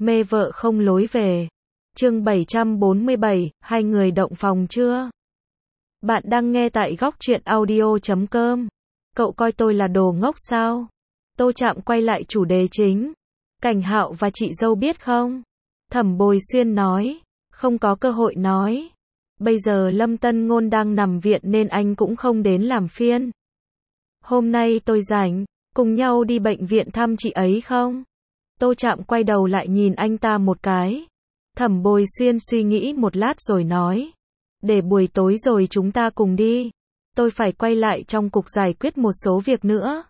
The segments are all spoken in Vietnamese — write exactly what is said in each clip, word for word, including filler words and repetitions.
Mê vợ không lối về. Chương bảy trăm bốn mươi bảy, hai người động phòng chưa? Bạn đang nghe tại góc truyện audio chấm com. Cậu coi tôi là đồ ngốc sao? Tô Trạm quay lại chủ đề chính. Cảnh Hạo và chị dâu biết không? Thẩm Bồi Xuyên nói. Không có cơ hội nói. Bây giờ Lâm Tân Ngôn đang nằm viện nên anh cũng không đến làm phiên. Hôm nay tôi rảnh, cùng nhau đi bệnh viện thăm chị ấy không? Tô Trạm quay đầu lại nhìn anh ta một cái. Thẩm Bồi Xuyên suy nghĩ một lát rồi nói. Để buổi tối rồi chúng ta cùng đi. Tôi phải quay lại trong cục giải quyết một số việc nữa.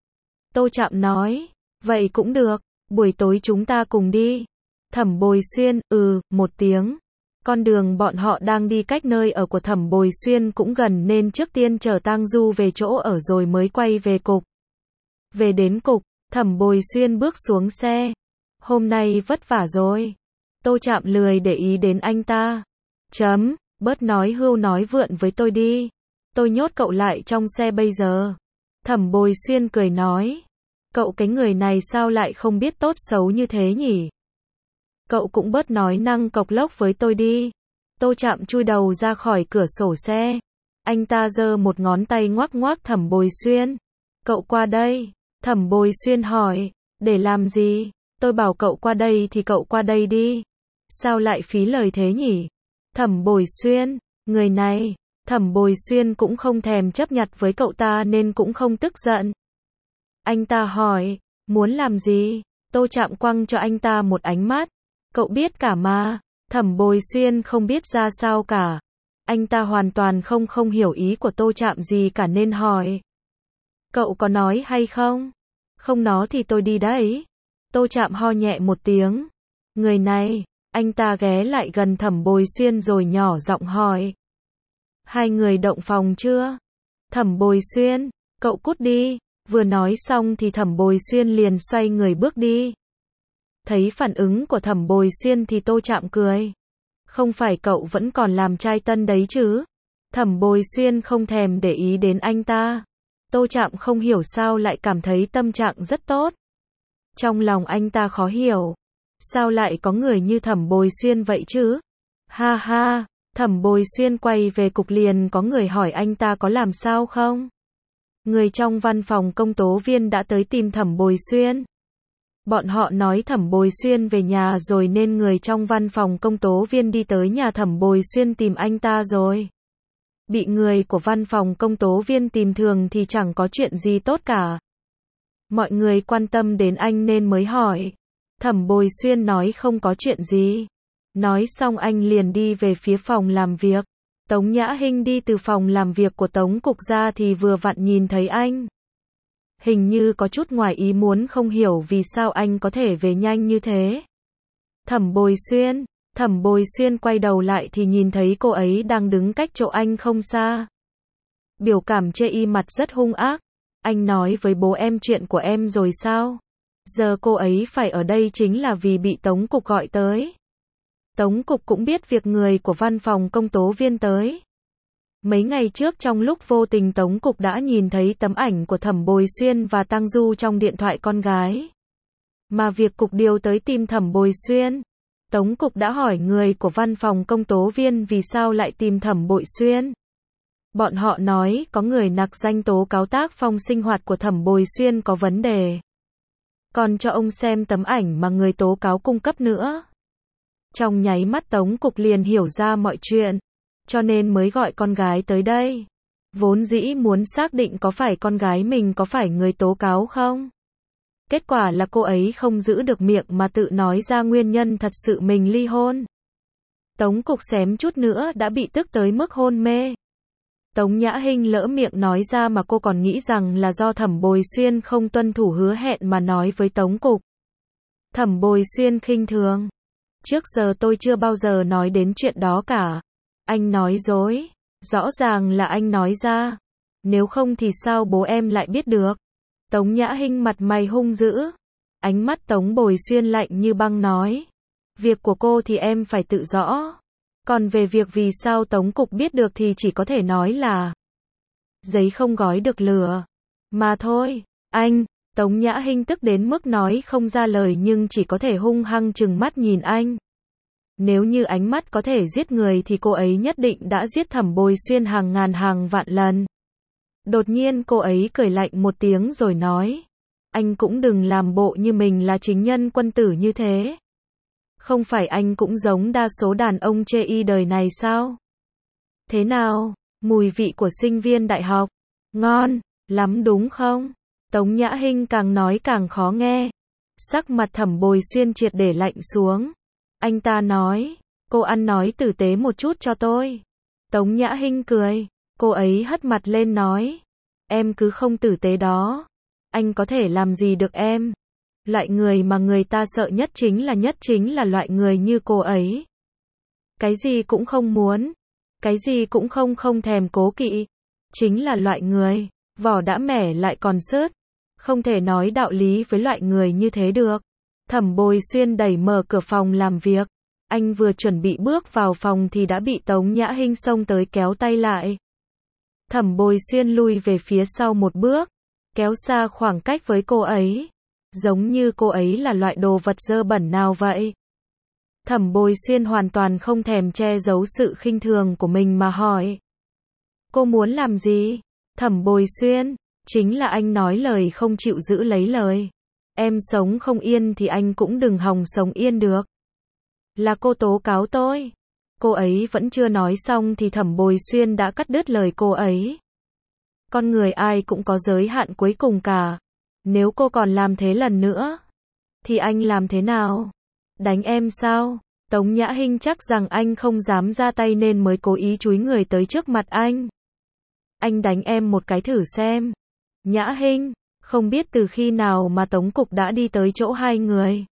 Tô Trạm nói. Vậy cũng được, buổi tối chúng ta cùng đi. Thẩm Bồi Xuyên, ừ, một tiếng. Con đường bọn họ đang đi cách nơi ở của Thẩm Bồi Xuyên cũng gần nên trước tiên chở Tang Du về chỗ ở rồi mới quay về cục. Về đến cục, Thẩm Bồi Xuyên bước xuống xe. Hôm nay vất vả rồi. Tô Trạm lười để ý đến anh ta. Chấm, bớt nói hưu nói vượn với tôi đi. Tôi nhốt cậu lại trong xe bây giờ. Thẩm Bồi Xuyên cười nói. Cậu cái người này sao lại không biết tốt xấu như thế nhỉ? Cậu cũng bớt nói năng cộc lốc với tôi đi. Tô Trạm chui đầu ra khỏi cửa sổ xe. Anh ta giơ một ngón tay ngoắc ngoắc Thẩm Bồi Xuyên. Cậu qua đây. Thẩm Bồi Xuyên hỏi. Để làm gì? Tôi bảo cậu qua đây thì cậu qua đây đi. Sao lại phí lời thế nhỉ? Thẩm Bồi Xuyên, người này. Thẩm Bồi Xuyên cũng không thèm chấp nhặt với cậu ta nên cũng không tức giận. Anh ta hỏi. Muốn làm gì? Tô Trạm quăng cho anh ta một ánh mắt. Cậu biết cả mà. Thẩm Bồi Xuyên không biết ra sao cả. Anh ta hoàn toàn không không hiểu ý của Tô Trạm gì cả nên hỏi. Cậu có nói hay không? Không nói thì tôi đi đấy. Tô Trạm ho nhẹ một tiếng. Người này, anh ta ghé lại gần Thẩm Bồi Xuyên rồi nhỏ giọng hỏi. Hai người động phòng chưa? Thẩm Bồi Xuyên, cậu cút đi. Vừa nói xong thì Thẩm Bồi Xuyên liền xoay người bước đi. Thấy phản ứng của Thẩm Bồi Xuyên thì Tô Trạm cười. Không phải cậu vẫn còn làm trai tân đấy chứ? Thẩm Bồi Xuyên không thèm để ý đến anh ta. Tô Trạm không hiểu sao lại cảm thấy tâm trạng rất tốt. Trong lòng anh ta khó hiểu. Sao lại có người như Thẩm Bồi Xuyên vậy chứ? Ha ha, Thẩm Bồi Xuyên quay về cục liền có người hỏi anh ta có làm sao không? Người trong văn phòng công tố viên đã tới tìm Thẩm Bồi Xuyên. Bọn họ nói Thẩm Bồi Xuyên về nhà rồi nên người trong văn phòng công tố viên đi tới nhà Thẩm Bồi Xuyên tìm anh ta rồi. Bị người của văn phòng công tố viên tìm thường thì chẳng có chuyện gì tốt cả. Mọi người quan tâm đến anh nên mới hỏi. Thẩm Bồi Xuyên nói không có chuyện gì. Nói xong anh liền đi về phía phòng làm việc. Tống Nhã Hinh đi từ phòng làm việc của Tống Cục ra thì vừa vặn nhìn thấy anh. Hình như có chút ngoài ý muốn không hiểu vì sao anh có thể về nhanh như thế. Thẩm Bồi Xuyên, Thẩm Bồi Xuyên quay đầu lại thì nhìn thấy cô ấy đang đứng cách chỗ anh không xa. Biểu cảm chê y mặt rất hung ác. Anh nói với bố em chuyện của em rồi sao? Giờ cô ấy phải ở đây chính là vì bị Tống Cục gọi tới. Tống Cục cũng biết việc người của văn phòng công tố viên tới. Mấy ngày trước trong lúc vô tình Tống Cục đã nhìn thấy tấm ảnh của Thẩm Bồi Xuyên và Tang Du trong điện thoại con gái. Mà việc Cục điều tới tìm Thẩm Bồi Xuyên. Tống Cục đã hỏi người của văn phòng công tố viên vì sao lại tìm Thẩm Bồi Xuyên. Bọn họ nói có người nặc danh tố cáo tác phong sinh hoạt của Thẩm Bồi Xuyên có vấn đề. Còn cho ông xem tấm ảnh mà người tố cáo cung cấp nữa. Trong nháy mắt Tống Cục liền hiểu ra mọi chuyện. Cho nên mới gọi con gái tới đây. Vốn dĩ muốn xác định có phải con gái mình có phải người tố cáo không. Kết quả là cô ấy không giữ được miệng mà tự nói ra nguyên nhân thật sự mình ly hôn. Tống Cục xém chút nữa đã bị tức tới mức hôn mê. Tống Nhã Hinh lỡ miệng nói ra mà cô còn nghĩ rằng là do Thẩm Bồi Xuyên không tuân thủ hứa hẹn mà nói với Tống Cục. Thẩm Bồi Xuyên khinh thường. Trước giờ tôi chưa bao giờ nói đến chuyện đó cả. Anh nói dối. Rõ ràng là anh nói ra. Nếu không thì sao bố em lại biết được? Tống Nhã Hinh mặt mày hung dữ. Ánh mắt Tống Bồi Xuyên lạnh như băng nói. Việc của cô thì em phải tự rõ. Còn về việc vì sao Tống Cục biết được thì chỉ có thể nói là giấy không gói được lửa. Mà thôi, anh, Tống Nhã Hinh tức đến mức nói không ra lời nhưng chỉ có thể hung hăng trừng mắt nhìn anh. Nếu như ánh mắt có thể giết người thì cô ấy nhất định đã giết Thẩm Bồi Xuyên hàng ngàn hàng vạn lần. Đột nhiên cô ấy cười lạnh một tiếng rồi nói. Anh cũng đừng làm bộ như mình là chính nhân quân tử như thế. Không phải anh cũng giống đa số đàn ông chê y đời này sao? Thế nào? Mùi vị của sinh viên đại học. Ngon lắm đúng không? Tống Nhã Hinh càng nói càng khó nghe. Sắc mặt Thẩm Bồi Xuyên triệt để lạnh xuống. Anh ta nói, cô ăn nói tử tế một chút cho tôi. Tống Nhã Hinh cười. Cô ấy hất mặt lên nói. Em cứ không tử tế đó. Anh có thể làm gì được em? Loại người mà người ta sợ nhất chính là nhất chính là loại người như cô ấy. Cái gì cũng không muốn. Cái gì cũng không không thèm cố kỵ. Chính là loại người, vỏ đã mẻ lại còn sứt. Không thể nói đạo lý với loại người như thế được. Thẩm Bồi Xuyên đẩy mở cửa phòng làm việc. Anh vừa chuẩn bị bước vào phòng thì đã bị Tống Nhã Hinh xông tới kéo tay lại. Thẩm Bồi Xuyên lui về phía sau một bước, kéo xa khoảng cách với cô ấy. Giống như cô ấy là loại đồ vật dơ bẩn nào vậy. Thẩm Bồi Xuyên hoàn toàn không thèm che giấu sự khinh thường của mình mà hỏi. Cô muốn làm gì? Thẩm Bồi Xuyên, chính là anh nói lời không chịu giữ lấy lời. Em sống không yên thì anh cũng đừng hòng sống yên được. Là cô tố cáo tôi. Cô ấy vẫn chưa nói xong thì Thẩm Bồi Xuyên đã cắt đứt lời cô ấy. Con người ai cũng có giới hạn cuối cùng cả. Nếu cô còn làm thế lần nữa, thì anh làm thế nào? Đánh em sao? Tống Nhã Hinh chắc rằng anh không dám ra tay nên mới cố ý chúi người tới trước mặt anh. Anh đánh em một cái thử xem. Nhã Hinh, không biết từ khi nào mà Tống Cục đã đi tới chỗ hai người.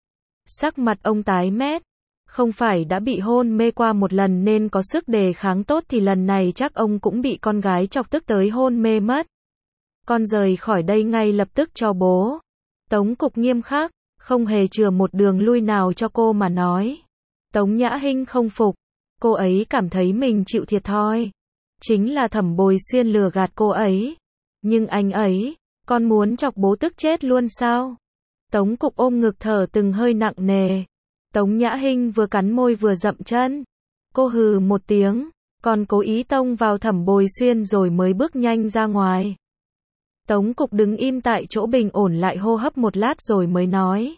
Sắc mặt ông tái mét. Không phải đã bị hôn mê qua một lần nên có sức đề kháng tốt thì lần này chắc ông cũng bị con gái chọc tức tới hôn mê mất. Con rời khỏi đây ngay lập tức cho bố. Tống Cục nghiêm khắc, không hề chừa một đường lui nào cho cô mà nói. Tống Nhã Hinh không phục. Cô ấy cảm thấy mình chịu thiệt thòi. Chính là Thẩm Bồi Xuyên lừa gạt cô ấy. Nhưng anh ấy, con muốn chọc bố tức chết luôn sao? Tống Cục ôm ngực thở từng hơi nặng nề. Tống Nhã Hinh vừa cắn môi vừa dậm chân. Cô hừ một tiếng, còn cố ý tông vào Thẩm Bồi Xuyên rồi mới bước nhanh ra ngoài. Tống Cục đứng im tại chỗ bình ổn lại hô hấp một lát rồi mới nói.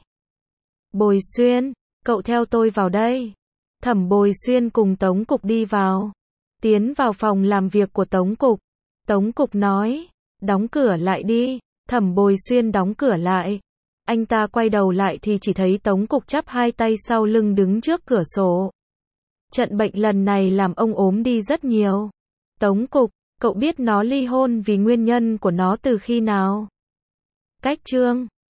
Bồi Xuyên, cậu theo tôi vào đây. Thẩm Bồi Xuyên cùng Tống Cục đi vào. Tiến vào phòng làm việc của Tống Cục. Tống Cục nói, đóng cửa lại đi. Thẩm Bồi Xuyên đóng cửa lại. Anh ta quay đầu lại thì chỉ thấy Tống Cục chắp hai tay sau lưng đứng trước cửa sổ. Trận bệnh lần này làm ông ốm đi rất nhiều. Tống Cục, cậu biết nó ly hôn vì nguyên nhân của nó từ khi nào? Cách chương